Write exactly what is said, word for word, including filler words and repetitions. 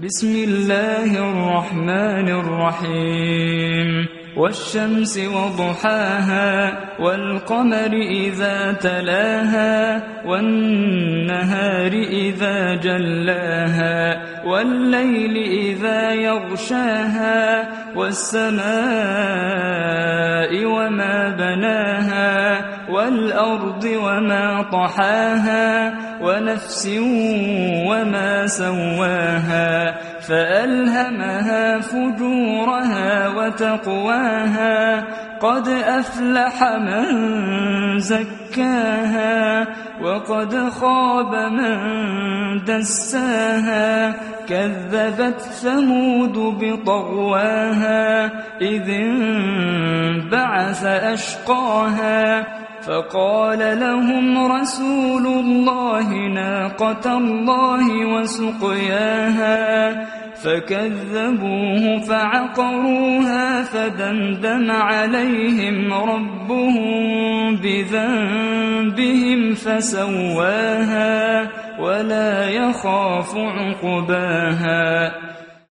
بسم الله الرحمن الرحيم والشمس وضحاها والقمر إذا تلاها والنهار إذا جلاها والليل إذا يغشاها والسماء وما بناها والأرض وما طحاها ونفس وما سواها فألهمها فجورها وتقواها قد أفلح من زكاها وقد خاب من دساها كذبت ثمود بطغواها إذ انبعث أشقاها فقال لهم رسول الله ناقة الله وسقياها فكذبوه فعقروها فدمدم عليهم ربهم بذنبهم فسواها ولا يخاف عقباها